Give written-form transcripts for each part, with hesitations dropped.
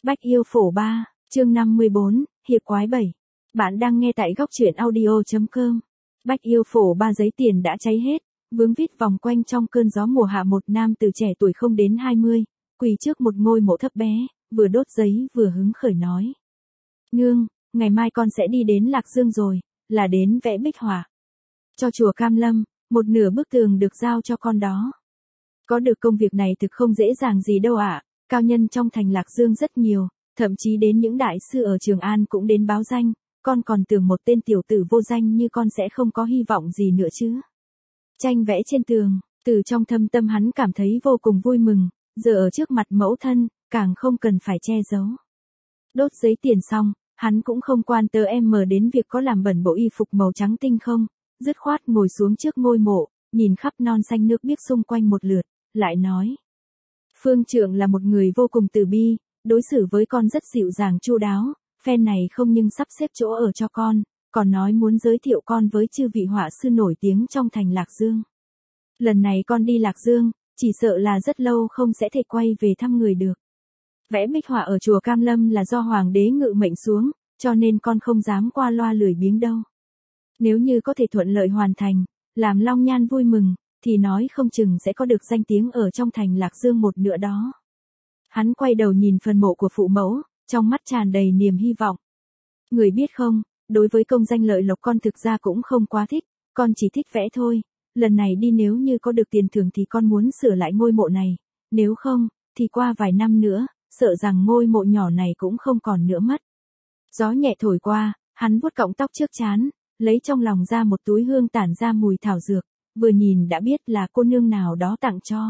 Bách yêu phổ 3, chương 54, hiệp quái 7. Bạn đang nghe tại góc truyện audio.com. Bách yêu phổ 3 giấy tiền đã cháy hết, vướng vít vòng quanh trong cơn gió mùa hạ một nam từ trẻ tuổi không đến 20, quỳ trước một ngôi mộ thấp bé, vừa đốt giấy vừa hứng khởi nói. Nương, ngày mai con sẽ đi đến Lạc Dương rồi, là đến vẽ bích họa. Cho chùa Cam Lâm, một nửa bức tường được giao cho con đó. Có được công việc này thực không dễ dàng gì đâu ạ. Cao nhân trong thành Lạc Dương rất nhiều, thậm chí đến những đại sư ở Trường An cũng đến báo danh, con còn tưởng một tên tiểu tử vô danh như con sẽ không có hy vọng gì nữa chứ. Tranh vẽ trên tường, từ trong thâm tâm hắn cảm thấy vô cùng vui mừng, giờ ở trước mặt mẫu thân, càng không cần phải che giấu. Đốt giấy tiền xong, hắn cũng không quan đến việc có làm bẩn bộ y phục màu trắng tinh không, dứt khoát ngồi xuống trước ngôi mộ, nhìn khắp non xanh nước biếc xung quanh một lượt, lại nói. Phương trượng là một người vô cùng từ bi, đối xử với con rất dịu dàng chu đáo, phen này không nhưng sắp xếp chỗ ở cho con, còn nói muốn giới thiệu con với chư vị họa sư nổi tiếng trong thành Lạc Dương. Lần này con đi Lạc Dương, chỉ sợ là rất lâu không sẽ thể quay về thăm người được. Vẽ bích họa ở chùa Cam Lâm là do hoàng đế ngự mệnh xuống, cho nên con không dám qua loa lười biếng đâu. Nếu như có thể thuận lợi hoàn thành, làm Long Nhan vui mừng, thì nói không chừng sẽ có được danh tiếng ở trong thành Lạc Dương một nữa đó. Hắn quay đầu nhìn phần mộ của phụ mẫu, trong mắt tràn đầy niềm hy vọng. Người biết không, đối với công danh lợi lộc con thực ra cũng không quá thích, con chỉ thích vẽ thôi. Lần này đi nếu như có được tiền thưởng thì con muốn sửa lại ngôi mộ này, nếu không, thì qua vài năm nữa, sợ rằng ngôi mộ nhỏ này cũng không còn nữa mất. Gió nhẹ thổi qua, hắn vuốt cọng tóc trước trán, lấy trong lòng ra một túi hương tản ra mùi thảo dược, vừa nhìn đã biết là cô nương nào đó tặng cho.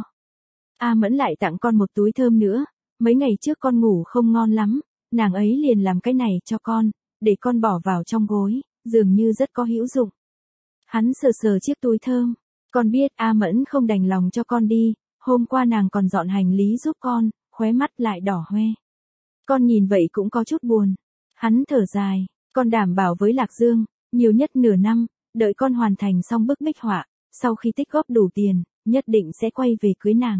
A Mẫn lại tặng con một túi thơm nữa, mấy ngày trước con ngủ không ngon lắm, nàng ấy liền làm cái này cho con, để con bỏ vào trong gối, dường như rất có hữu dụng. Hắn sờ sờ chiếc túi thơm, con biết A Mẫn không đành lòng cho con đi, hôm qua nàng còn dọn hành lý giúp con, khóe mắt lại đỏ hoe. Con nhìn vậy cũng có chút buồn. Hắn thở dài, con đảm bảo với Lạc Dương, nhiều nhất nửa năm, đợi con hoàn thành xong bức bích họa, sau khi tích góp đủ tiền, nhất định sẽ quay về cưới nàng.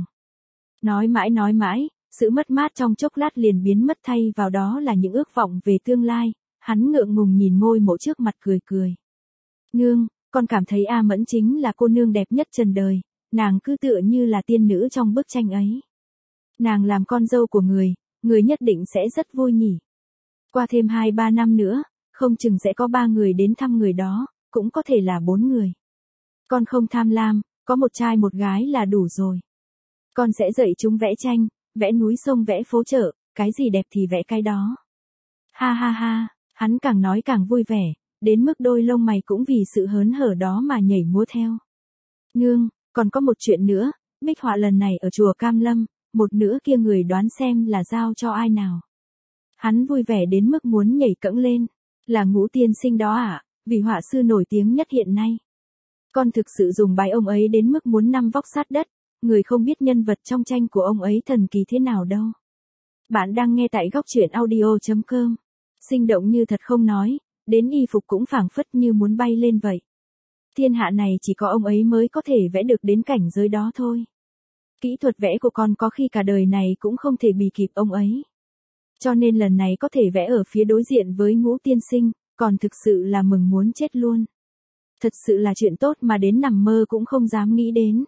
Nói mãi, sự mất mát trong chốc lát liền biến mất thay vào đó là những ước vọng về tương lai, hắn ngượng ngùng nhìn ngôi mộ trước mặt cười cười. Nương, con cảm thấy A Mẫn chính là cô nương đẹp nhất trần đời, nàng cứ tựa như là tiên nữ trong bức tranh ấy. Nàng làm con dâu của người nhất định sẽ rất vui nhỉ. Qua thêm 2-3 năm nữa, không chừng sẽ có 3 người đến thăm người đó, cũng có thể là 4 người. Con không tham lam, có một trai một gái là đủ rồi. Con sẽ dạy chúng vẽ tranh, vẽ núi sông vẽ phố chợ, cái gì đẹp thì vẽ cái đó. Ha ha ha, hắn càng nói càng vui vẻ, đến mức đôi lông mày cũng vì sự hớn hở đó mà nhảy múa theo. Nương, còn có một chuyện nữa, bích họa lần này ở chùa Cam Lâm, một nửa kia người đoán xem là giao cho ai nào. Hắn vui vẻ đến mức muốn nhảy cẫng lên, là Ngũ tiên sinh đó ạ, vị họa sư nổi tiếng nhất hiện nay. Con thực sự dùng bài ông ấy đến mức muốn nằm vóc sát đất, người không biết nhân vật trong tranh của ông ấy thần kỳ thế nào đâu. Bạn đang nghe tại góc truyện audio.com. Sinh động như thật không nói, đến y phục cũng phảng phất như muốn bay lên vậy. Thiên hạ này chỉ có ông ấy mới có thể vẽ được đến cảnh giới đó thôi. Kỹ thuật vẽ của con có khi cả đời này cũng không thể bì kịp ông ấy. Cho nên lần này có thể vẽ ở phía đối diện với Ngũ tiên sinh, còn thực sự là mừng muốn chết luôn. Thật sự là chuyện tốt mà đến nằm mơ cũng không dám nghĩ đến.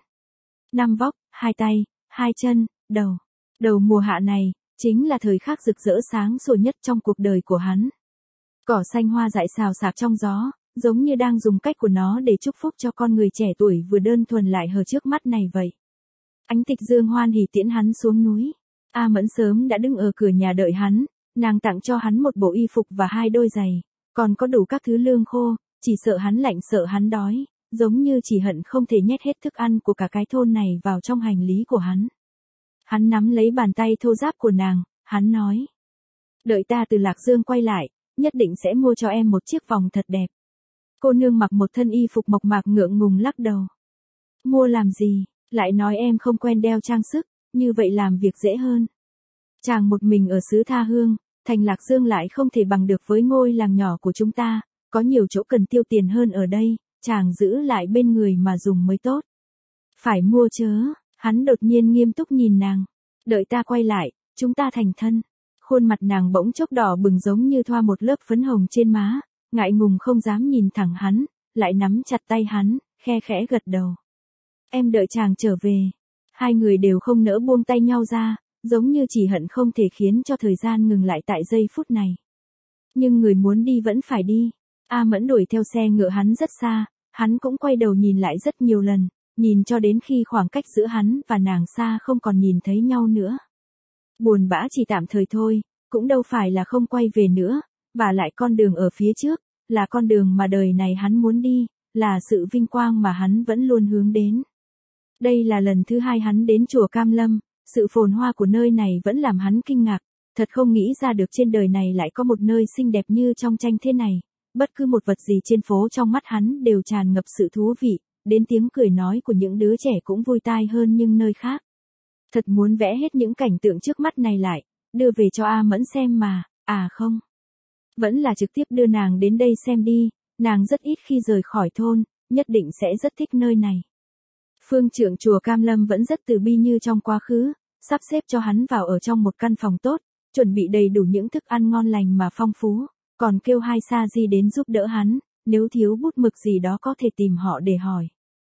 5 vóc, 2 tay, 2 chân, đầu. Đầu mùa hạ này, chính là thời khắc rực rỡ sáng sủa nhất trong cuộc đời của hắn. Cỏ xanh hoa dại xào xạc trong gió, giống như đang dùng cách của nó để chúc phúc cho con người trẻ tuổi vừa đơn thuần lại hờ trước mắt này vậy. Ánh Tịch Dương hoan hỉ tiễn hắn xuống núi. A Mẫn sớm đã đứng ở cửa nhà đợi hắn, nàng tặng cho hắn một bộ y phục và 2 đôi giày, còn có đủ các thứ lương khô, chỉ sợ hắn lạnh sợ hắn đói, giống như chỉ hận không thể nhét hết thức ăn của cả cái thôn này vào trong hành lý của hắn. Hắn nắm lấy bàn tay thô ráp của nàng, hắn nói. Đợi ta từ Lạc Dương quay lại, nhất định sẽ mua cho em một chiếc vòng thật đẹp. Cô nương mặc một thân y phục mộc mạc ngượng ngùng lắc đầu. Mua làm gì, lại nói em không quen đeo trang sức, như vậy làm việc dễ hơn. Chàng một mình ở xứ tha hương, thành Lạc Dương lại không thể bằng được với ngôi làng nhỏ của chúng ta, có nhiều chỗ cần tiêu tiền hơn ở đây, chàng giữ lại bên người mà dùng mới tốt. Phải mua chớ, hắn đột nhiên nghiêm túc nhìn nàng. Đợi ta quay lại, chúng ta thành thân. Khuôn mặt nàng bỗng chốc đỏ bừng giống như thoa một lớp phấn hồng trên má, ngại ngùng không dám nhìn thẳng hắn, lại nắm chặt tay hắn, khe khẽ gật đầu. Em đợi chàng trở về. Hai người đều không nỡ buông tay nhau ra, giống như chỉ hận không thể khiến cho thời gian ngừng lại tại giây phút này. Nhưng người muốn đi vẫn phải đi. A Mẫn đuổi theo xe ngựa hắn rất xa, hắn cũng quay đầu nhìn lại rất nhiều lần, nhìn cho đến khi khoảng cách giữa hắn và nàng xa không còn nhìn thấy nhau nữa. Buồn bã chỉ tạm thời thôi, cũng đâu phải là không quay về nữa, và lại con đường ở phía trước, là con đường mà đời này hắn muốn đi, là sự vinh quang mà hắn vẫn luôn hướng đến. Đây là lần thứ hai hắn đến chùa Cam Lâm, sự phồn hoa của nơi này vẫn làm hắn kinh ngạc, thật không nghĩ ra được trên đời này lại có một nơi xinh đẹp như trong tranh thế này, bất cứ một vật gì trên phố trong mắt hắn đều tràn ngập sự thú vị, đến tiếng cười nói của những đứa trẻ cũng vui tai hơn nhưng nơi khác. Thật muốn vẽ hết những cảnh tượng trước mắt này lại, đưa về cho A Mẫn xem mà, không. Vẫn là trực tiếp đưa nàng đến đây xem đi, nàng rất ít khi rời khỏi thôn, nhất định sẽ rất thích nơi này. Phương trưởng chùa Cam Lâm vẫn rất từ bi như trong quá khứ, sắp xếp cho hắn vào ở trong một căn phòng tốt, chuẩn bị đầy đủ những thức ăn ngon lành mà phong phú, còn kêu hai sa di đến giúp đỡ hắn, nếu thiếu bút mực gì đó có thể tìm họ để hỏi.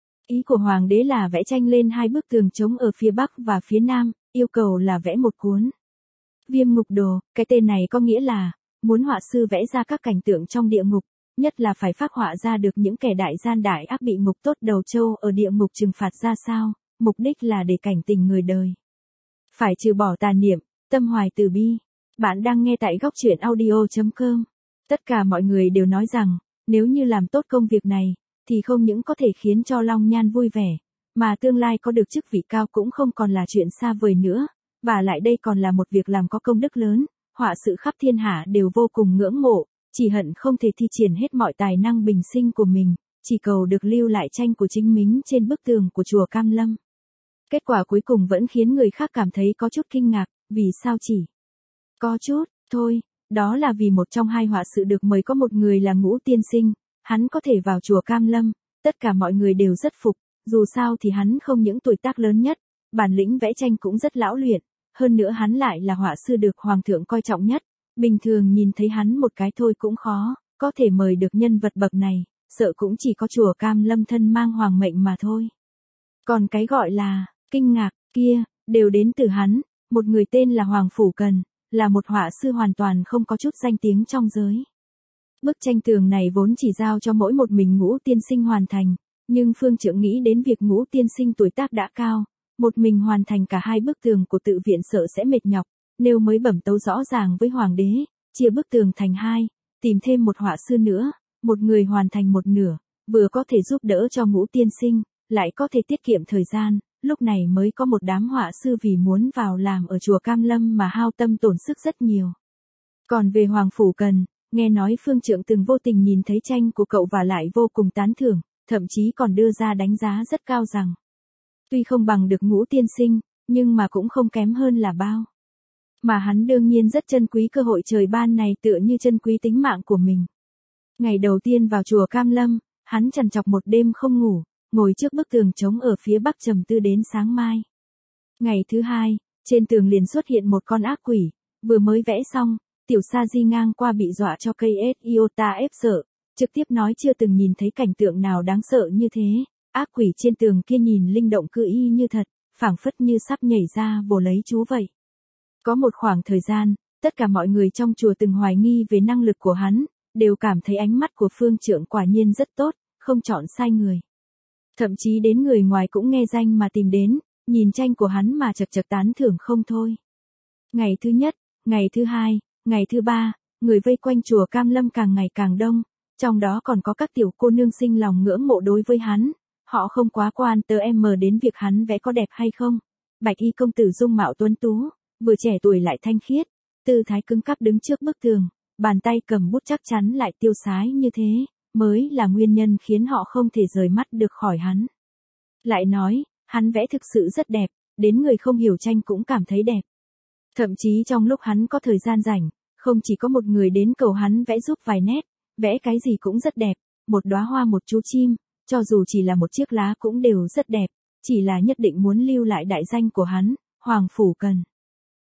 Ý của hoàng đế là vẽ tranh lên hai bức tường trống ở phía bắc và phía nam, yêu cầu là vẽ một cuốn Viêm Ngục Đồ, cái tên này có nghĩa là muốn họa sư vẽ ra các cảnh tượng trong địa ngục, nhất là phải phác họa ra được những kẻ đại gian đại ác bị ngục tốt đầu trâu ở địa ngục trừng phạt ra sao, mục đích là để cảnh tình người đời. Phải trừ bỏ tà niệm, tâm hoài từ bi. Bạn đang nghe tại góc truyện audio.com. Tất cả mọi người đều nói rằng, nếu như làm tốt công việc này, thì không những có thể khiến cho Long Nhan vui vẻ, mà tương lai có được chức vị cao cũng không còn là chuyện xa vời nữa, và lại đây còn là một việc làm có công đức lớn, họa sự khắp thiên hạ đều vô cùng ngưỡng mộ, chỉ hận không thể thi triển hết mọi tài năng bình sinh của mình, chỉ cầu được lưu lại tranh của chính mình trên bức tường của chùa Cam Lâm. Kết quả cuối cùng vẫn khiến người khác cảm thấy có chút kinh ngạc, vì sao chỉ có chút, thôi, đó là vì một trong hai họa sự được mời có một người là Ngũ Tiên Sinh, hắn có thể vào chùa Cam Lâm, tất cả mọi người đều rất phục, dù sao thì hắn không những tuổi tác lớn nhất, bản lĩnh vẽ tranh cũng rất lão luyện, hơn nữa hắn lại là họa sư được hoàng thượng coi trọng nhất, bình thường nhìn thấy hắn một cái thôi cũng khó, có thể mời được nhân vật bậc này, sợ cũng chỉ có chùa Cam Lâm thân mang hoàng mệnh mà thôi. Còn cái gọi là kinh ngạc kia, đều đến từ hắn, một người tên là Hoàng Phủ Cần, là một họa sư hoàn toàn không có chút danh tiếng trong giới. Bức tranh tường này vốn chỉ giao cho mỗi một mình Ngũ Tiên Sinh hoàn thành, nhưng phương trưởng nghĩ đến việc Ngũ Tiên Sinh tuổi tác đã cao, một mình hoàn thành cả hai bức tường của tự viện sợ sẽ mệt nhọc, nếu mới bẩm tấu rõ ràng với hoàng đế, chia bức tường thành hai, tìm thêm một họa sư nữa, một người hoàn thành một nửa, vừa có thể giúp đỡ cho Ngũ Tiên Sinh, lại có thể tiết kiệm thời gian, lúc này mới có một đám họa sư vì muốn vào làm ở chùa Cam Lâm mà hao tâm tổn sức rất nhiều. Còn về Hoàng Phủ Cần, nghe nói phương trưởng từng vô tình nhìn thấy tranh của cậu và lại vô cùng tán thưởng, thậm chí còn đưa ra đánh giá rất cao rằng, tuy không bằng được Ngũ Tiên Sinh, nhưng mà cũng không kém hơn là bao. Mà hắn đương nhiên rất trân quý cơ hội trời ban này tựa như trân quý tính mạng của mình. Ngày đầu tiên vào chùa Cam Lâm, hắn trằn trọc một đêm không ngủ, ngồi trước bức tường trống ở phía bắc trầm tư đến sáng mai. Ngày thứ hai, trên tường liền xuất hiện một con ác quỷ, vừa mới vẽ xong, tiểu sa di ngang qua bị dọa cho cây iota ép sợ, trực tiếp nói chưa từng nhìn thấy cảnh tượng nào đáng sợ như thế, ác quỷ trên tường kia nhìn linh động cứ y như thật, phảng phất như sắp nhảy ra vồ lấy chú vậy. Có một khoảng thời gian, tất cả mọi người trong chùa từng hoài nghi về năng lực của hắn, đều cảm thấy ánh mắt của phương trưởng quả nhiên rất tốt, không chọn sai người. Thậm chí đến người ngoài cũng nghe danh mà tìm đến, nhìn tranh của hắn mà chật chật tán thưởng không thôi. Ngày thứ nhất, ngày thứ hai, ngày thứ ba, người vây quanh chùa Cam Lâm càng ngày càng đông, trong đó còn có các tiểu cô nương sinh lòng ngưỡng mộ đối với hắn, họ không quá quan tâm đến việc hắn vẽ có đẹp hay không. Bạch y công tử dung mạo tuấn tú, vừa trẻ tuổi lại thanh khiết, tư thái cứng cáp đứng trước bức tường, bàn tay cầm bút chắc chắn lại tiêu sái như thế, mới là nguyên nhân khiến họ không thể rời mắt được khỏi hắn. Lại nói, hắn vẽ thực sự rất đẹp, đến người không hiểu tranh cũng cảm thấy đẹp. Thậm chí trong lúc hắn có thời gian rảnh, không chỉ có một người đến cầu hắn vẽ giúp vài nét, vẽ cái gì cũng rất đẹp, một đóa hoa một chú chim, cho dù chỉ là một chiếc lá cũng đều rất đẹp, chỉ là nhất định muốn lưu lại đại danh của hắn, Hoàng Phủ Cần.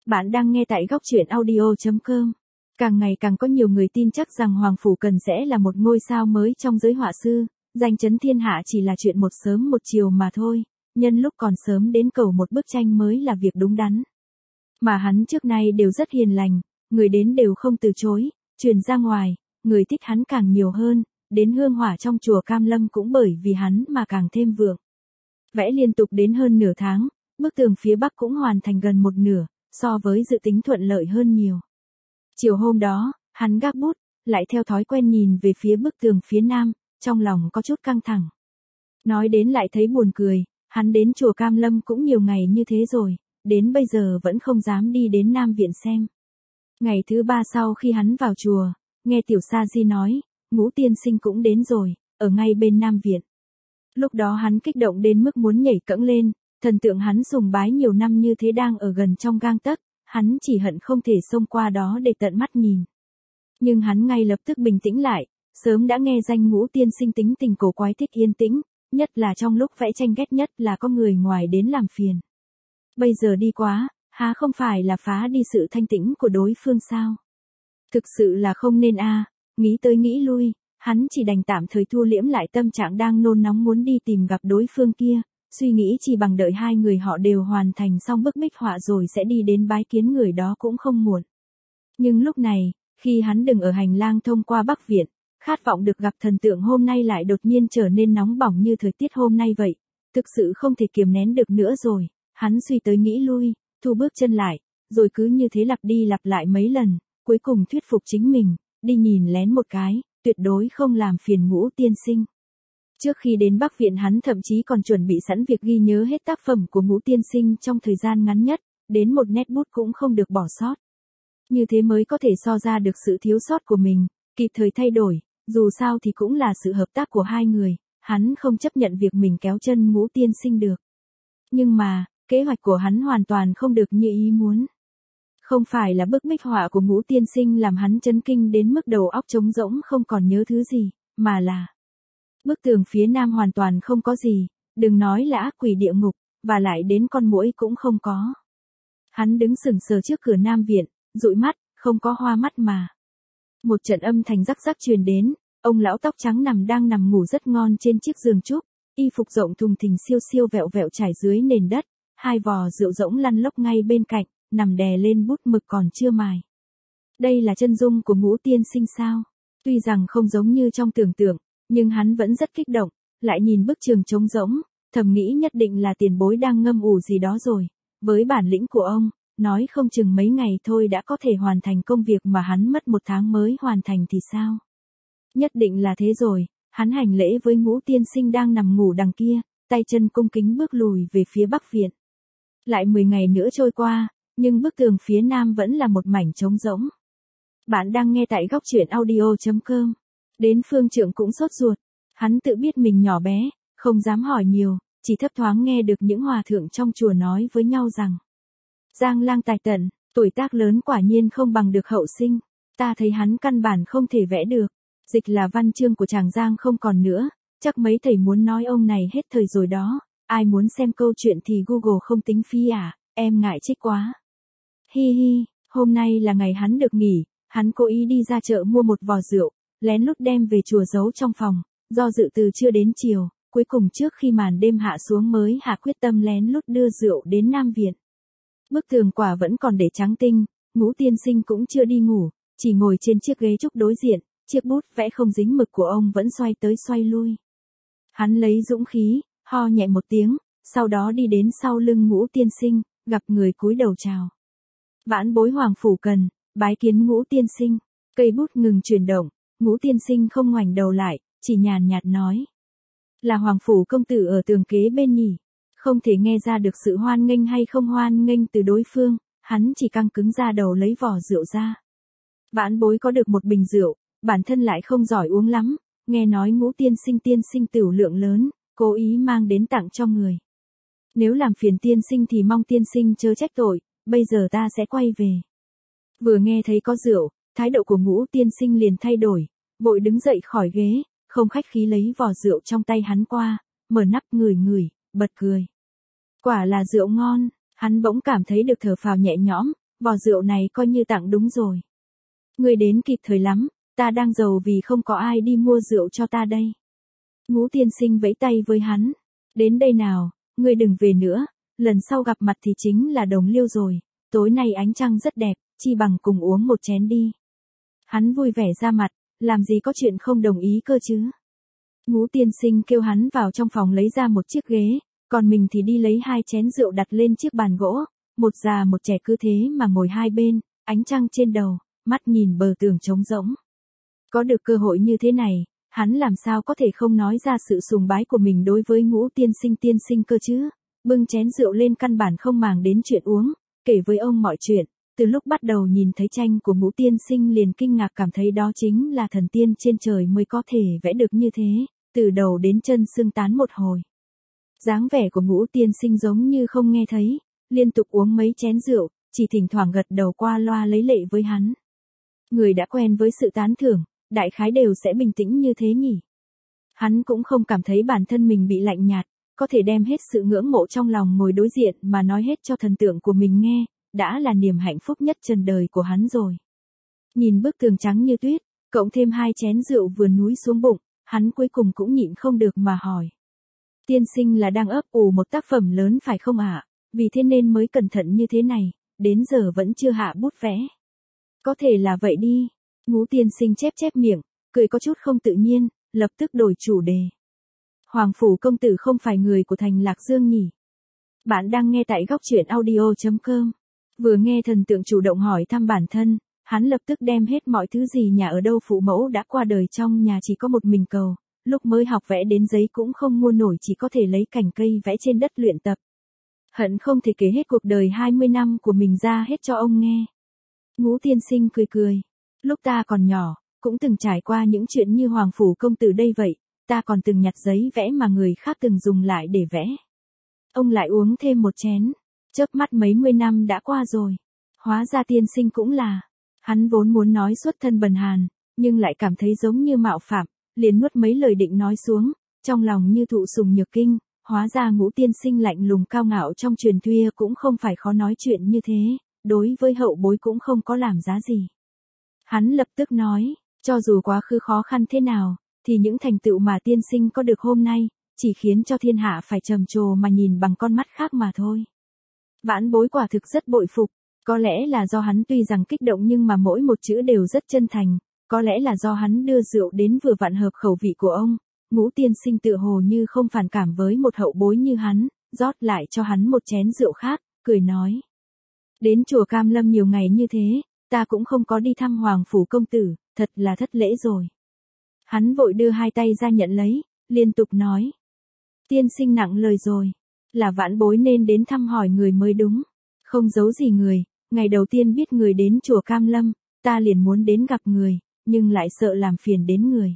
Bạn đang nghe tại góc truyện audio.com. Càng ngày càng có nhiều người tin chắc rằng Hoàng Phủ Cần sẽ là một ngôi sao mới trong giới họa sư, danh chấn thiên hạ chỉ là chuyện một sớm một chiều mà thôi, nhân lúc còn sớm đến cầu một bức tranh mới là việc đúng đắn. Mà hắn trước nay đều rất hiền lành, người đến đều không từ chối, truyền ra ngoài, người thích hắn càng nhiều hơn, đến hương hỏa trong chùa Cam Lâm cũng bởi vì hắn mà càng thêm vượng. Vẽ liên tục đến hơn nửa tháng, bức tường phía bắc cũng hoàn thành gần một nửa, so với dự tính thuận lợi hơn nhiều. Chiều hôm đó, hắn gác bút, lại theo thói quen nhìn về phía bức tường phía nam, trong lòng có chút căng thẳng. Nói đến lại thấy buồn cười, hắn đến chùa Cam Lâm cũng nhiều ngày như thế rồi, đến bây giờ vẫn không dám đi đến Nam Viện xem. Ngày thứ 3 sau khi hắn vào chùa, nghe Tiểu Sa Di nói, Ngũ Tiên Sinh cũng đến rồi, ở ngay bên Nam Viện. Lúc đó hắn kích động đến mức muốn nhảy cẫng lên, thần tượng hắn sùng bái nhiều năm như thế đang ở gần trong gang tấc, hắn chỉ hận không thể xông qua đó để tận mắt nhìn. Nhưng hắn ngay lập tức bình tĩnh lại, sớm đã nghe danh Ngũ Tiên Sinh tính tình cổ quái thích yên tĩnh, nhất là trong lúc vẽ tranh ghét nhất là có người ngoài đến làm phiền. Bây giờ đi quá, há không phải là phá đi sự thanh tĩnh của đối phương sao? Thực sự là không nên a. Nghĩ tới nghĩ lui, hắn chỉ đành tạm thời thu liễm lại tâm trạng đang nôn nóng muốn đi tìm gặp đối phương kia, suy nghĩ chỉ bằng đợi hai người họ đều hoàn thành xong bức bích họa rồi sẽ đi đến bái kiến người đó cũng không muộn. Nhưng lúc này, khi hắn đứng ở hành lang thông qua Bắc Viện, khát vọng được gặp thần tượng hôm nay lại đột nhiên trở nên nóng bỏng như thời tiết hôm nay vậy, thực sự không thể kiềm nén được nữa rồi, hắn suy tới nghĩ lui, thu bước chân lại, rồi cứ như thế lặp đi lặp lại mấy lần, cuối cùng thuyết phục chính mình, đi nhìn lén một cái, tuyệt đối không làm phiền Ngũ Tiên Sinh. Trước khi đến Bắc Viện hắn thậm chí còn chuẩn bị sẵn việc ghi nhớ hết tác phẩm của Ngũ Tiên Sinh trong thời gian ngắn nhất, đến một nét bút cũng không được bỏ sót. Như thế mới có thể so ra được sự thiếu sót của mình, kịp thời thay đổi, dù sao thì cũng là sự hợp tác của hai người, hắn không chấp nhận việc mình kéo chân Ngũ Tiên Sinh được. Nhưng mà, kế hoạch của hắn hoàn toàn không được như ý muốn. Không phải là bức bích họa của Ngũ Tiên Sinh làm hắn chấn kinh đến mức đầu óc trống rỗng không còn nhớ thứ gì, mà là bức tường phía nam hoàn toàn không có gì, đừng nói là ác quỷ địa ngục, và lại đến con muỗi cũng không có. Hắn đứng sừng sờ trước cửa Nam Viện, dụi mắt, không có hoa mắt mà. Một trận âm thanh rắc rắc truyền đến, ông lão tóc trắng đang nằm ngủ rất ngon trên chiếc giường trúc, y phục rộng thùng thình siêu siêu vẹo vẹo trải dưới nền đất, hai vò rượu rỗng lăn lóc ngay bên cạnh, nằm đè lên bút mực còn chưa mài. Đây là chân dung của Ngũ Tiên Sinh sao? Tuy rằng không giống như trong tưởng tượng, nhưng hắn vẫn rất kích động, lại nhìn bức tường trống rỗng, thầm nghĩ nhất định là tiền bối đang ngâm ủ gì đó rồi. Với bản lĩnh của ông, nói không chừng mấy ngày thôi đã có thể hoàn thành công việc mà hắn mất 1 tháng mới hoàn thành thì sao? Nhất định là thế rồi, hắn hành lễ với Ngũ Tiên Sinh đang nằm ngủ đằng kia, tay chân cung kính bước lùi về phía Bắc Viện. Lại 10 ngày nữa trôi qua, nhưng bức tường phía nam vẫn là một mảnh trống rỗng. Bạn đang nghe tại góc truyện audio.com. Đến Phương Trượng cũng sốt ruột, hắn tự biết mình nhỏ bé, không dám hỏi nhiều, chỉ thấp thoáng nghe được những hòa thượng trong chùa nói với nhau rằng Giang Lang tài tận, tuổi tác lớn quả nhiên không bằng được hậu sinh, ta thấy hắn căn bản không thể vẽ được, dịch là văn chương của chàng Giang không còn nữa, chắc mấy thầy muốn nói ông này hết thời rồi đó, ai muốn xem câu chuyện thì Google không tính phí à, em ngại trích quá. Hi hi, hôm nay là ngày hắn được nghỉ, hắn cố ý đi ra chợ mua một vò rượu, lén lút đem về chùa giấu trong phòng, do dự từ trưa đến chiều, cuối cùng trước khi màn đêm hạ xuống mới hạ quyết tâm lén lút đưa rượu đến Nam Viện. Bức tường quả vẫn còn để trắng tinh, Ngũ Tiên Sinh cũng chưa đi ngủ, chỉ ngồi trên chiếc ghế trúc đối diện, chiếc bút vẽ không dính mực của ông vẫn xoay tới xoay lui. Hắn lấy dũng khí, ho nhẹ một tiếng, sau đó đi đến sau lưng Ngũ Tiên Sinh, gặp người cúi đầu chào. Vãn bối Hoàng Phủ Cần, bái kiến Ngũ Tiên Sinh. Cây bút ngừng chuyển động, Ngũ Tiên Sinh không ngoảnh đầu lại, chỉ nhàn nhạt nói. Là Hoàng Phủ công tử ở tường kế bên nhỉ. Không thể nghe ra được sự hoan nghênh hay không hoan nghênh từ đối phương, hắn chỉ căng cứng ra đầu lấy vỏ rượu ra. Vãn bối có được một bình rượu, bản thân lại không giỏi uống lắm, nghe nói Ngũ Tiên Sinh tửu lượng lớn, cố ý mang đến tặng cho người. Nếu làm phiền tiên sinh thì mong tiên sinh chớ trách tội, bây giờ ta sẽ quay về. Vừa nghe thấy có rượu, thái độ của Ngũ Tiên Sinh liền thay đổi, vội đứng dậy khỏi ghế, không khách khí lấy vò rượu trong tay hắn qua, mở nắp ngửi, bật cười. Quả là rượu ngon, hắn bỗng cảm thấy được thở phào nhẹ nhõm, vò rượu này coi như tặng đúng rồi. Ngươi đến kịp thời lắm, ta đang giàu vì không có ai đi mua rượu cho ta đây. Ngũ tiên sinh vẫy tay với hắn. Đến đây nào, ngươi đừng về nữa, lần sau gặp mặt thì chính là đồng liêu rồi, tối nay ánh trăng rất đẹp, chi bằng cùng uống một chén đi. Hắn vui vẻ ra mặt, làm gì có chuyện không đồng ý cơ chứ. Ngũ tiên sinh kêu hắn vào trong phòng lấy ra một chiếc ghế, còn mình thì đi lấy 2 chén rượu đặt lên chiếc bàn gỗ, một già một trẻ cứ thế mà ngồi hai bên, ánh trăng trên đầu, mắt nhìn bờ tường trống rỗng. Có được cơ hội như thế này, hắn làm sao có thể không nói ra sự sùng bái của mình đối với Ngũ tiên sinh cơ chứ. Bưng chén rượu lên căn bản không màng đến chuyện uống, kể với ông mọi chuyện. Từ lúc bắt đầu nhìn thấy tranh của Ngũ tiên sinh liền kinh ngạc cảm thấy đó chính là thần tiên trên trời mới có thể vẽ được như thế, từ đầu đến chân sưng tán một hồi. Dáng vẻ của Ngũ tiên sinh giống như không nghe thấy, liên tục uống mấy chén rượu, chỉ thỉnh thoảng gật đầu qua loa lấy lệ với hắn. Người đã quen với sự tán thưởng, đại khái đều sẽ bình tĩnh như thế nhỉ. Hắn cũng không cảm thấy bản thân mình bị lạnh nhạt, có thể đem hết sự ngưỡng mộ trong lòng ngồi đối diện mà nói hết cho thần tượng của mình nghe, đã là niềm hạnh phúc nhất trần đời của hắn rồi. Nhìn bức tường trắng như tuyết, cộng thêm 2 chén rượu vừa núi xuống bụng, hắn cuối cùng cũng nhịn không được mà hỏi. Tiên sinh là đang ấp ủ một tác phẩm lớn phải không ạ? Vì thế nên mới cẩn thận như thế này, đến giờ vẫn chưa hạ bút vẽ. Có thể là vậy đi. Ngũ tiên sinh chép miệng, cười có chút không tự nhiên, lập tức đổi chủ đề. Hoàng phủ công tử không phải người của thành Lạc Dương nhỉ? Bạn đang nghe tại góc truyện audio.com. Vừa nghe thần tượng chủ động hỏi thăm bản thân, hắn lập tức đem hết mọi thứ gì nhà ở đâu phụ mẫu đã qua đời trong nhà chỉ có một mình cầu, lúc mới học vẽ đến giấy cũng không mua nổi chỉ có thể lấy cành cây vẽ trên đất luyện tập. Hận không thể kể hết cuộc đời 20 năm của mình ra hết cho ông nghe. Ngũ tiên sinh cười. Lúc ta còn nhỏ, cũng từng trải qua những chuyện như Hoàng phủ công tử đây vậy, ta còn từng nhặt giấy vẽ mà người khác từng dùng lại để vẽ. Ông lại uống thêm một chén, chớp mắt mấy mươi năm đã qua rồi. Hóa ra tiên sinh cũng là. Hắn vốn muốn nói xuất thân bần hàn, nhưng lại cảm thấy giống như mạo phạm, liền nuốt mấy lời định nói xuống, trong lòng như thụ sùng nhược kinh. Hóa ra Ngũ tiên sinh lạnh lùng cao ngạo trong truyền thuyết cũng không phải khó nói chuyện như thế, đối với hậu bối cũng không có làm giá gì. Hắn lập tức nói, cho dù quá khứ khó khăn thế nào, thì những thành tựu mà tiên sinh có được hôm nay, chỉ khiến cho thiên hạ phải trầm trồ mà nhìn bằng con mắt khác mà thôi. Vãn bối quả thực rất bội phục, có lẽ là do hắn tuy rằng kích động nhưng mà mỗi một chữ đều rất chân thành, có lẽ là do hắn đưa rượu đến vừa vặn hợp khẩu vị của ông. Ngũ tiên sinh tựa hồ như không phản cảm với một hậu bối như hắn, rót lại cho hắn một chén rượu khác, cười nói. Đến chùa Cam Lâm nhiều ngày như thế, ta cũng không có đi thăm Hoàng phủ công tử, thật là thất lễ rồi. Hắn vội đưa 2 tay ra nhận lấy, liên tục nói. Tiên sinh nặng lời rồi, là vãn bối nên đến thăm hỏi người mới đúng. Không giấu gì người, ngày đầu tiên biết người đến chùa Cam Lâm, ta liền muốn đến gặp người, nhưng lại sợ làm phiền đến người.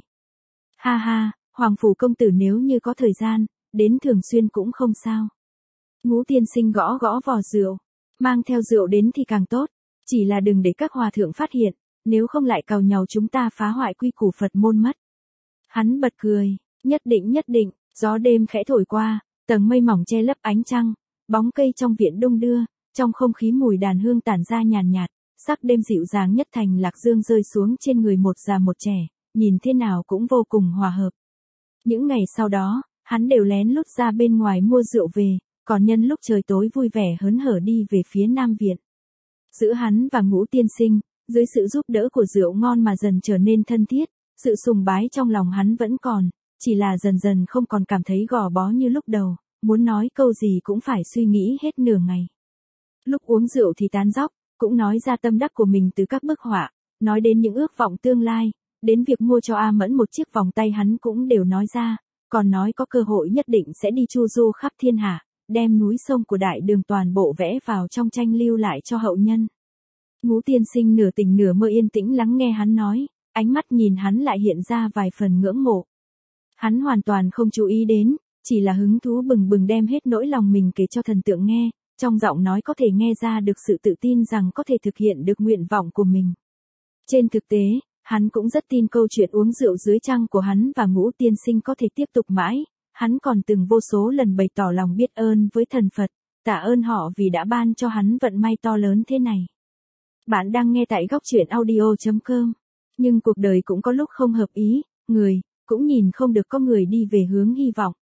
Ha ha, Hoàng phủ công tử nếu như có thời gian, đến thường xuyên cũng không sao. Ngũ tiên sinh gõ vò rượu, mang theo rượu đến thì càng tốt, chỉ là đừng để các hòa thượng phát hiện, nếu không lại càu nhàu chúng ta phá hoại quy củ Phật môn mất. Hắn bật cười, nhất định, gió đêm khẽ thổi qua, tầng mây mỏng che lấp ánh trăng, bóng cây trong viện đung đưa, trong không khí mùi đàn hương tản ra nhàn nhạt, sắc đêm dịu dàng nhất thành Lạc Dương rơi xuống trên người một già một trẻ, nhìn thế nào cũng vô cùng hòa hợp. Những ngày sau đó, hắn đều lén lút ra bên ngoài mua rượu về, còn nhân lúc trời tối vui vẻ hớn hở đi về phía Nam Viện. Giữa hắn và Ngũ tiên sinh, dưới sự giúp đỡ của rượu ngon mà dần trở nên thân thiết, sự sùng bái trong lòng hắn vẫn còn, chỉ là dần không còn cảm thấy gò bó như lúc đầu, muốn nói câu gì cũng phải suy nghĩ hết nửa ngày. Lúc uống rượu thì tán dóc, cũng nói ra tâm đắc của mình từ các bức họa, nói đến những ước vọng tương lai, đến việc mua cho A Mẫn một chiếc vòng tay hắn cũng đều nói ra, còn nói có cơ hội nhất định sẽ đi chu du khắp thiên hạ, đem núi sông của đại đường toàn bộ vẽ vào trong tranh lưu lại cho hậu nhân. Ngũ tiên sinh nửa tỉnh nửa mơ yên tĩnh lắng nghe hắn nói, ánh mắt nhìn hắn lại hiện ra vài phần ngưỡng mộ. Hắn hoàn toàn không chú ý đến, chỉ là hứng thú bừng bừng đem hết nỗi lòng mình kể cho thần tượng nghe, trong giọng nói có thể nghe ra được sự tự tin rằng có thể thực hiện được nguyện vọng của mình. Trên thực tế, hắn cũng rất tin câu chuyện uống rượu dưới trăng của hắn và Ngũ tiên sinh có thể tiếp tục mãi, hắn còn từng vô số lần bày tỏ lòng biết ơn với thần Phật, tạ ơn họ vì đã ban cho hắn vận may to lớn thế này. Bạn đang nghe tại góc truyện audio.com. Nhưng cuộc đời cũng có lúc không hợp ý, người, cũng nhìn không được có người đi về hướng hy vọng.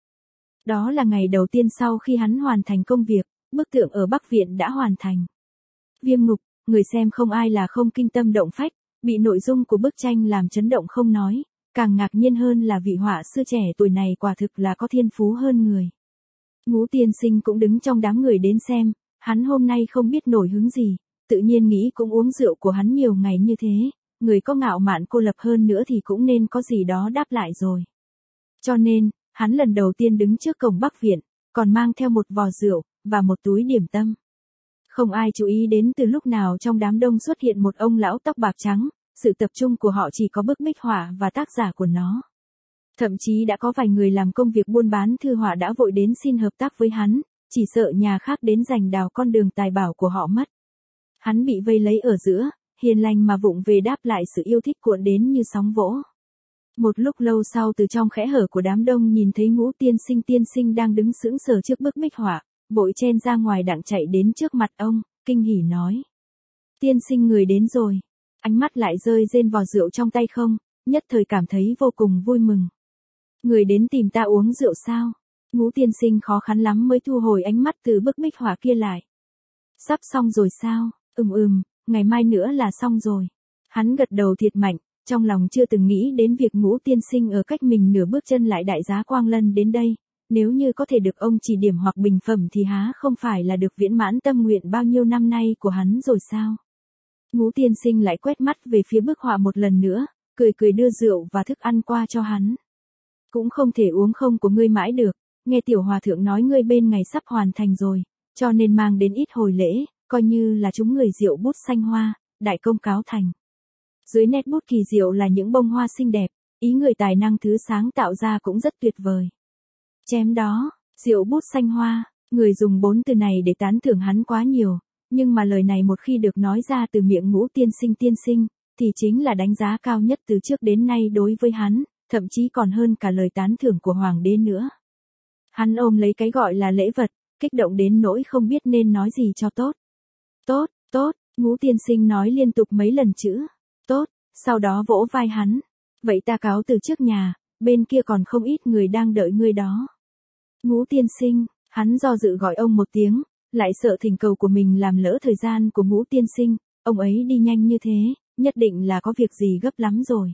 Đó là ngày đầu tiên sau khi hắn hoàn thành công việc, bức tượng ở Bắc Viện đã hoàn thành. Viêm ngục, người xem không ai là không kinh tâm động phách, bị nội dung của bức tranh làm chấn động không nói, càng ngạc nhiên hơn là vị họa sư trẻ tuổi này quả thực là có thiên phú hơn người. Ngũ Tiên Sinh cũng đứng trong đám người đến xem, hắn hôm nay không biết nổi hứng gì, tự nhiên nghĩ cũng uống rượu của hắn nhiều ngày như thế, người có ngạo mạn cô lập hơn nữa thì cũng nên có gì đó đáp lại rồi. Cho nên, hắn lần đầu tiên đứng trước cổng Bắc Viện, còn mang theo một vò rượu, và một túi điểm tâm. Không ai chú ý đến từ lúc nào trong đám đông xuất hiện một ông lão tóc bạc trắng, sự tập trung của họ chỉ có bức minh họa và tác giả của nó. Thậm chí đã có vài người làm công việc buôn bán thư họa đã vội đến xin hợp tác với hắn, chỉ sợ nhà khác đến giành đào con đường tài bảo của họ mất. Hắn bị vây lấy ở giữa, hiền lành mà vụng về đáp lại sự yêu thích cuộn đến như sóng vỗ. Một lúc lâu sau từ trong khẽ hở của đám đông nhìn thấy Ngũ Tiên sinh đang đứng sững sờ trước bức minh họa, vội chen ra ngoài đặng chạy đến trước mặt ông, kinh hỉ nói. Tiên sinh người đến rồi. Ánh mắt lại rơi rên vò rượu trong tay không, nhất thời cảm thấy vô cùng vui mừng. Người đến tìm ta uống rượu sao? Ngũ Tiên sinh khó khăn lắm mới thu hồi ánh mắt từ bức minh họa kia lại. Sắp xong rồi sao? Ngày mai nữa là xong rồi. Hắn gật đầu thiệt mạnh, trong lòng chưa từng nghĩ đến việc Ngũ Tiên sinh ở cách mình nửa bước chân lại đại giá Quang Lân đến đây. Nếu như có thể được ông chỉ điểm hoặc bình phẩm thì há không phải là được viễn mãn tâm nguyện bao nhiêu năm nay của hắn rồi sao? Ngũ Tiên sinh lại quét mắt về phía bức họa một lần nữa, cười đưa rượu và thức ăn qua cho hắn. Cũng không thể uống không của ngươi mãi được, nghe tiểu hòa thượng nói ngươi bên ngày sắp hoàn thành rồi, cho nên mang đến ít hồi lễ, coi như là chúng người rượu bút xanh hoa, đại công cáo thành. Dưới nét bút kỳ diệu là những bông hoa xinh đẹp, ý người tài năng thứ sáng tạo ra cũng rất tuyệt vời. Chém đó, rượu bút xanh hoa, người dùng 4 từ này để tán thưởng hắn quá nhiều, nhưng mà lời này một khi được nói ra từ miệng Ngũ Tiên sinh, thì chính là đánh giá cao nhất từ trước đến nay đối với hắn, thậm chí còn hơn cả lời tán thưởng của hoàng đế nữa. Hắn ôm lấy cái gọi là lễ vật, kích động đến nỗi không biết nên nói gì cho tốt. Tốt, Ngũ Tiên sinh nói liên tục mấy lần chữ, tốt, sau đó vỗ vai hắn. Vậy ta cáo từ trước nhà, bên kia còn không ít người đang đợi ngươi đó. Ngũ Tiên sinh, hắn do dự gọi ông một tiếng, lại sợ thỉnh cầu của mình làm lỡ thời gian của Ngũ Tiên sinh, ông ấy đi nhanh như thế, nhất định là có việc gì gấp lắm rồi.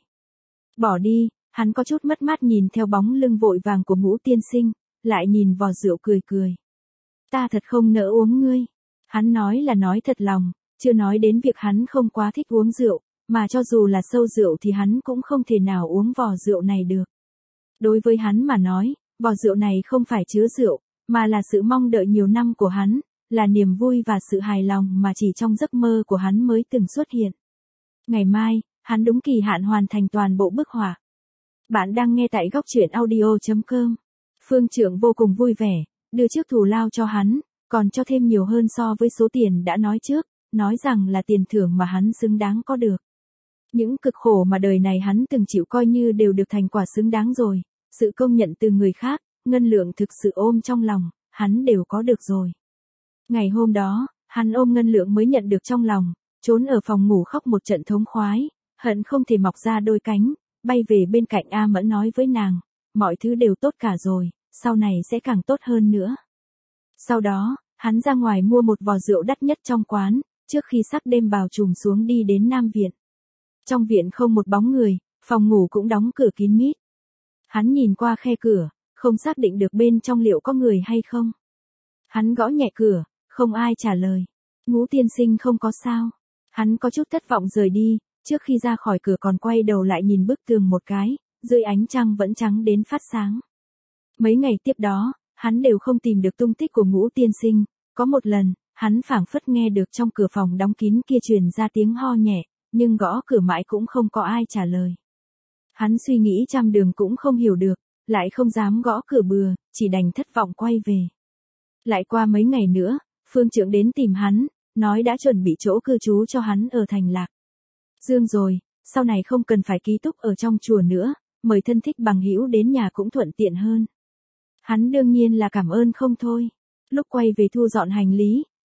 Bỏ đi, hắn có chút mất mát nhìn theo bóng lưng vội vàng của Ngũ Tiên sinh, lại nhìn vò rượu cười. Ta thật không nỡ uống ngươi. Hắn nói là nói thật lòng, chưa nói đến việc hắn không quá thích uống rượu, mà cho dù là sâu rượu thì hắn cũng không thể nào uống vò rượu này được. Đối với hắn mà nói, vò rượu này không phải chứa rượu, mà là sự mong đợi nhiều năm của hắn, là niềm vui và sự hài lòng mà chỉ trong giấc mơ của hắn mới từng xuất hiện. Ngày mai, hắn đúng kỳ hạn hoàn thành toàn bộ bức họa. Bạn đang nghe tại góc truyện audio.com. Phương Trượng vô cùng vui vẻ, đưa trước thù lao cho hắn, còn cho thêm nhiều hơn so với số tiền đã nói trước, nói rằng là tiền thưởng mà hắn xứng đáng có được. Những cực khổ mà đời này hắn từng chịu coi như đều được thành quả xứng đáng rồi, sự công nhận từ người khác, ngân lượng thực sự ôm trong lòng, hắn đều có được rồi. Ngày hôm đó, hắn ôm ngân lượng mới nhận được trong lòng, trốn ở phòng ngủ khóc một trận thống khoái, hận không thể mọc ra đôi cánh, bay về bên cạnh A Mẫn nói với nàng, mọi thứ đều tốt cả rồi, sau này sẽ càng tốt hơn nữa. Sau đó, hắn ra ngoài mua một vò rượu đắt nhất trong quán, trước khi sắc đêm bào trùm xuống đi đến Nam Viện. Trong viện không một bóng người, phòng ngủ cũng đóng cửa kín mít. Hắn nhìn qua khe cửa, không xác định được bên trong liệu có người hay không. Hắn gõ nhẹ cửa, không ai trả lời. Ngũ Tiên sinh không có sao. Hắn có chút thất vọng rời đi, trước khi ra khỏi cửa còn quay đầu lại nhìn bức tường một cái, dưới ánh trăng vẫn trắng đến phát sáng. Mấy ngày tiếp đó, hắn đều không tìm được tung tích của Ngũ Tiên sinh. Có một lần, hắn phảng phất nghe được trong cửa phòng đóng kín kia truyền ra tiếng ho nhẹ, nhưng gõ cửa mãi cũng không có ai trả lời. Hắn suy nghĩ trăm đường cũng không hiểu được, lại không dám gõ cửa bừa, chỉ đành thất vọng quay về. Lại qua mấy ngày nữa, Phương Trượng đến tìm hắn, nói đã chuẩn bị chỗ cư trú cho hắn ở thành Lạc Dương rồi, sau này không cần phải ký túc ở trong chùa nữa, mời thân thích bằng hữu đến nhà cũng thuận tiện hơn. Hắn đương nhiên là cảm ơn không thôi. Lúc quay về thu dọn hành lý,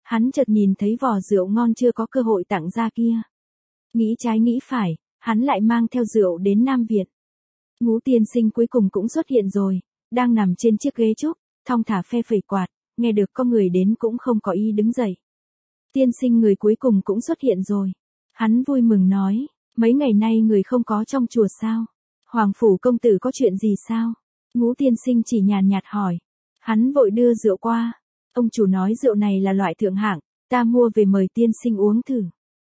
Hắn chợt nhìn thấy vò rượu ngon chưa có cơ hội tặng ra kia. Nghĩ trái nghĩ phải, hắn lại mang theo rượu đến Nam Viện. Ngũ tiên sinh cuối cùng cũng xuất hiện rồi, đang nằm trên chiếc ghế trúc, thong thả phe phẩy quạt, nghe được có người đến cũng không có ý đứng dậy. Tiên sinh người cuối cùng cũng xuất hiện rồi. Hắn vui mừng nói, mấy ngày nay người không có trong chùa sao? Hoàng phủ công tử có chuyện gì sao? Ngũ tiên sinh chỉ nhàn nhạt hỏi. Hắn vội đưa rượu qua. Ông chủ nói rượu này là loại thượng hạng, ta mua về mời tiên sinh uống thử.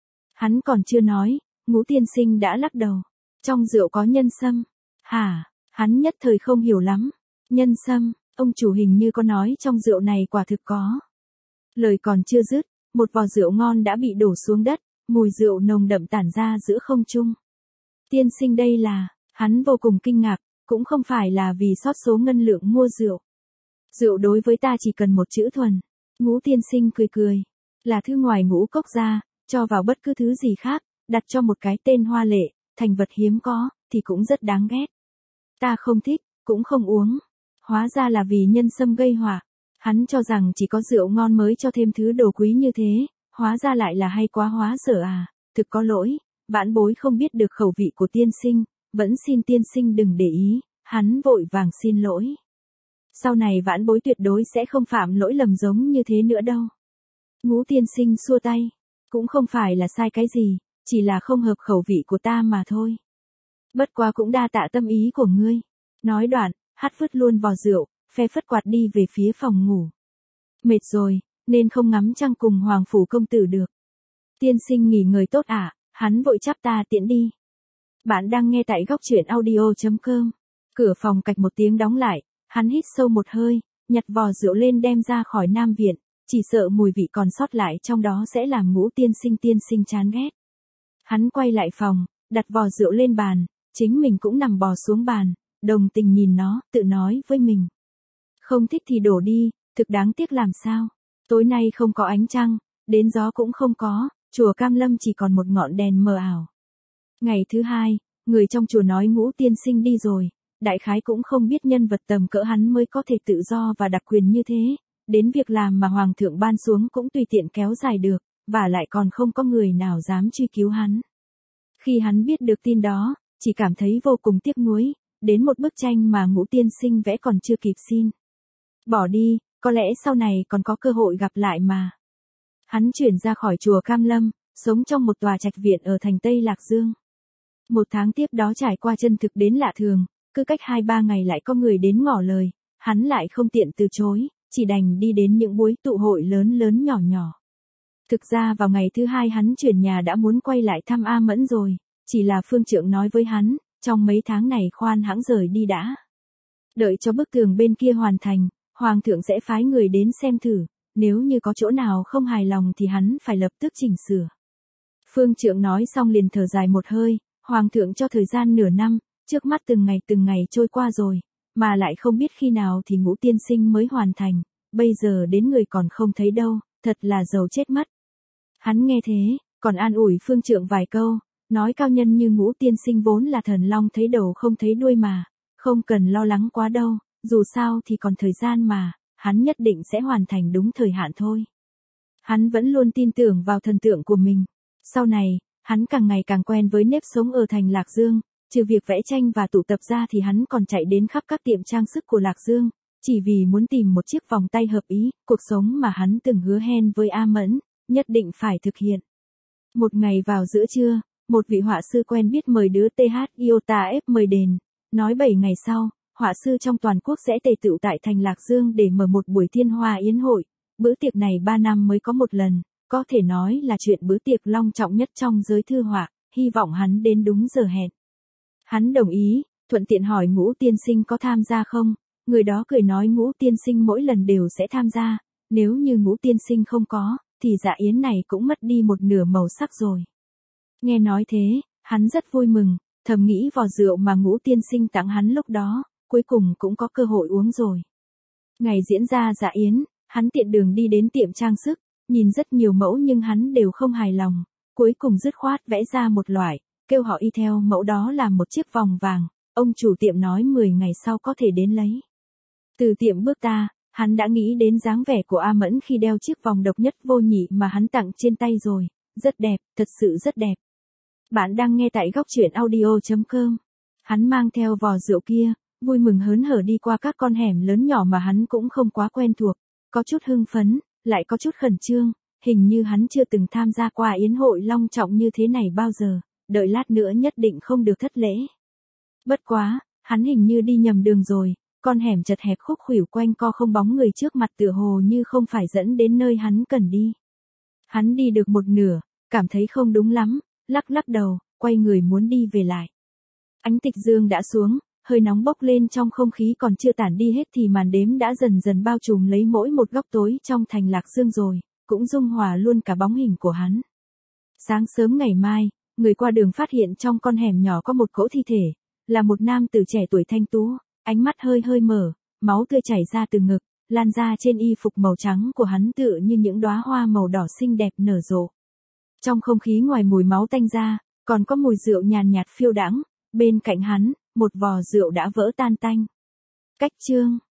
Hắn còn chưa nói, Ngũ tiên sinh đã lắc đầu. Trong rượu có nhân sâm. Hả? Hắn nhất thời không hiểu lắm. Nhân sâm, ông chủ hình như có nói trong rượu này quả thực có. Lời còn chưa dứt, một vò rượu ngon đã bị đổ xuống đất, mùi rượu nồng đậm tản ra giữa không trung. Tiên sinh đây là, hắn vô cùng kinh ngạc, cũng không phải là vì sót số ngân lượng mua rượu. Rượu đối với ta chỉ cần một chữ thuần. Ngũ tiên sinh cười cười. Là thứ ngoài ngũ cốc ra, cho vào bất cứ thứ gì khác, đặt cho một cái tên hoa lệ, thành vật hiếm có, thì cũng rất đáng ghét. Ta không thích, cũng không uống. Hóa ra là vì nhân sâm gây họa. Hắn cho rằng chỉ có rượu ngon mới cho thêm thứ đồ quý như thế, hóa ra lại là hay quá hóa sở à, thực có lỗi, vãn bối không biết được khẩu vị của tiên sinh, vẫn xin tiên sinh đừng để ý, hắn vội vàng xin lỗi. Sau này vãn bối tuyệt đối sẽ không phạm lỗi lầm giống như thế nữa đâu. Ngũ tiên sinh xua tay, cũng không phải là sai cái gì, chỉ là không hợp khẩu vị của ta mà thôi. Bất quá cũng đa tạ tâm ý của ngươi. Nói đoạn, hắt vứt luôn vò rượu, phe phất quạt đi về phía phòng ngủ. Mệt rồi, nên không ngắm trăng cùng Hoàng phủ công tử được. Tiên sinh nghỉ ngơi tốt ạ, hắn vội chắp ta tiễn đi. Bạn đang nghe tại góc truyện audio.com. Cửa phòng cạch một tiếng đóng lại, hắn hít sâu một hơi, nhặt vò rượu lên đem ra khỏi Nam Viện, chỉ sợ mùi vị còn sót lại trong đó sẽ làm Ngũ tiên sinh chán ghét. Hắn quay lại phòng, đặt vò rượu lên bàn, chính mình cũng nằm bò xuống bàn, đồng tình nhìn nó, tự nói với mình. Không thích thì đổ đi, thực đáng tiếc làm sao. Tối nay không có ánh trăng, đến gió cũng không có, chùa Cam Lâm chỉ còn một ngọn đèn mờ ảo. Ngày thứ hai, người trong chùa nói Ngũ tiên sinh đi rồi, đại khái cũng không biết nhân vật tầm cỡ hắn mới có thể tự do và đặc quyền như thế, đến việc làm mà Hoàng thượng ban xuống cũng tùy tiện kéo dài được, và lại còn không có người nào dám truy cứu hắn. Khi hắn biết được tin đó, chỉ cảm thấy vô cùng tiếc nuối, đến một bức tranh mà Ngũ tiên sinh vẽ còn chưa kịp xin. Bỏ đi, có lẽ sau này còn có cơ hội gặp lại mà. Hắn chuyển ra khỏi chùa Cam Lâm, sống trong một tòa trạch viện ở thành Tây Lạc Dương. Một tháng tiếp đó trải qua chân thực đến lạ thường, cứ cách 2-3 ngày lại có người đến ngỏ lời, hắn lại không tiện từ chối, chỉ đành đi đến những buổi tụ hội lớn lớn nhỏ nhỏ. Thực ra vào ngày thứ hai hắn chuyển nhà đã muốn quay lại thăm A Mẫn rồi, chỉ là phương trượng nói với hắn, trong mấy tháng này khoan hãng rời đi đã. Đợi cho bức tường bên kia hoàn thành, Hoàng thượng sẽ phái người đến xem thử, nếu như có chỗ nào không hài lòng thì hắn phải lập tức chỉnh sửa. Phương trượng nói xong liền thở dài một hơi, Hoàng thượng cho thời gian nửa năm, trước mắt từng ngày trôi qua rồi, mà lại không biết khi nào thì Ngũ tiên sinh mới hoàn thành, bây giờ đến người còn không thấy đâu, thật là giàu chết mất. Hắn nghe thế, còn an ủi phương trượng vài câu, nói cao nhân như Ngũ tiên sinh vốn là thần long thấy đầu không thấy đuôi mà, không cần lo lắng quá đâu, dù sao thì còn thời gian mà, hắn nhất định sẽ hoàn thành đúng thời hạn thôi. Hắn vẫn luôn tin tưởng vào thần tượng của mình. Sau này, hắn càng ngày càng quen với nếp sống ở thành Lạc Dương, trừ việc vẽ tranh và tụ tập ra thì hắn còn chạy đến khắp các tiệm trang sức của Lạc Dương, chỉ vì muốn tìm một chiếc vòng tay hợp ý, cuộc sống mà hắn từng hứa hẹn với A Mẫn, nhất định phải thực hiện. Một ngày vào giữa trưa, một vị họa sư quen biết mời đứa TH Iota F mời đền, nói 7 ngày sau, họa sư trong toàn quốc sẽ tề tựu tại thành Lạc Dương để mở một buổi thiên hoa yến hội. Bữa tiệc này 3 năm mới có một lần, có thể nói là chuyện bữa tiệc long trọng nhất trong giới thư họa, hy vọng hắn đến đúng giờ hẹn. Hắn đồng ý, thuận tiện hỏi Ngũ tiên sinh có tham gia không, người đó cười nói Ngũ tiên sinh mỗi lần đều sẽ tham gia, nếu như Ngũ tiên sinh không có, thì dạ yến này cũng mất đi một nửa màu sắc rồi. Nghe nói thế, hắn rất vui mừng, thầm nghĩ vò rượu mà Ngũ tiên sinh tặng hắn lúc đó, cuối cùng cũng có cơ hội uống rồi. Ngày diễn ra dạ yến, hắn tiện đường đi đến tiệm trang sức, nhìn rất nhiều mẫu nhưng hắn đều không hài lòng, cuối cùng dứt khoát vẽ ra một loại, kêu họ y theo mẫu đó làm một chiếc vòng vàng, ông chủ tiệm nói 10 ngày sau có thể đến lấy. Từ tiệm bước ta, Hắn đã nghĩ đến dáng vẻ của A Mẫn khi đeo chiếc vòng độc nhất vô nhị mà hắn tặng trên tay rồi. Rất đẹp, thật sự rất đẹp. Bạn đang nghe tại góc truyện audio.com. Hắn mang theo vò rượu kia, vui mừng hớn hở đi qua các con hẻm lớn nhỏ mà hắn cũng không quá quen thuộc. Có chút hưng phấn, lại có chút khẩn trương, hình như hắn chưa từng tham gia qua yến hội long trọng như thế này bao giờ, đợi lát nữa nhất định không được thất lễ. Bất quá, hắn hình như đi nhầm đường rồi, con hẻm chật hẹp khúc khuỷu quanh co không bóng người trước mặt tựa hồ như không phải dẫn đến nơi hắn cần đi. Hắn đi được một nửa, cảm thấy không đúng lắm, lắc lắc đầu, quay người muốn đi về lại. Ánh tịch dương đã xuống, hơi nóng bốc lên trong không khí còn chưa tản đi hết thì màn đêm đã dần dần bao trùm lấy mỗi một góc tối trong thành Lạc Dương rồi, cũng dung hòa luôn cả bóng hình của hắn. Sáng sớm ngày mai, người qua đường phát hiện trong con hẻm nhỏ có một cỗ thi thể, là một nam tử trẻ tuổi thanh tú, ánh mắt hơi hơi mở, máu tươi chảy ra từ ngực, lan ra trên y phục màu trắng của hắn tựa như những đóa hoa màu đỏ xinh đẹp nở rộ. Trong không khí ngoài mùi máu tanh ra, còn có mùi rượu nhàn nhạt phiêu đãng, bên cạnh hắn, một vò rượu đã vỡ tan tanh. Cách chương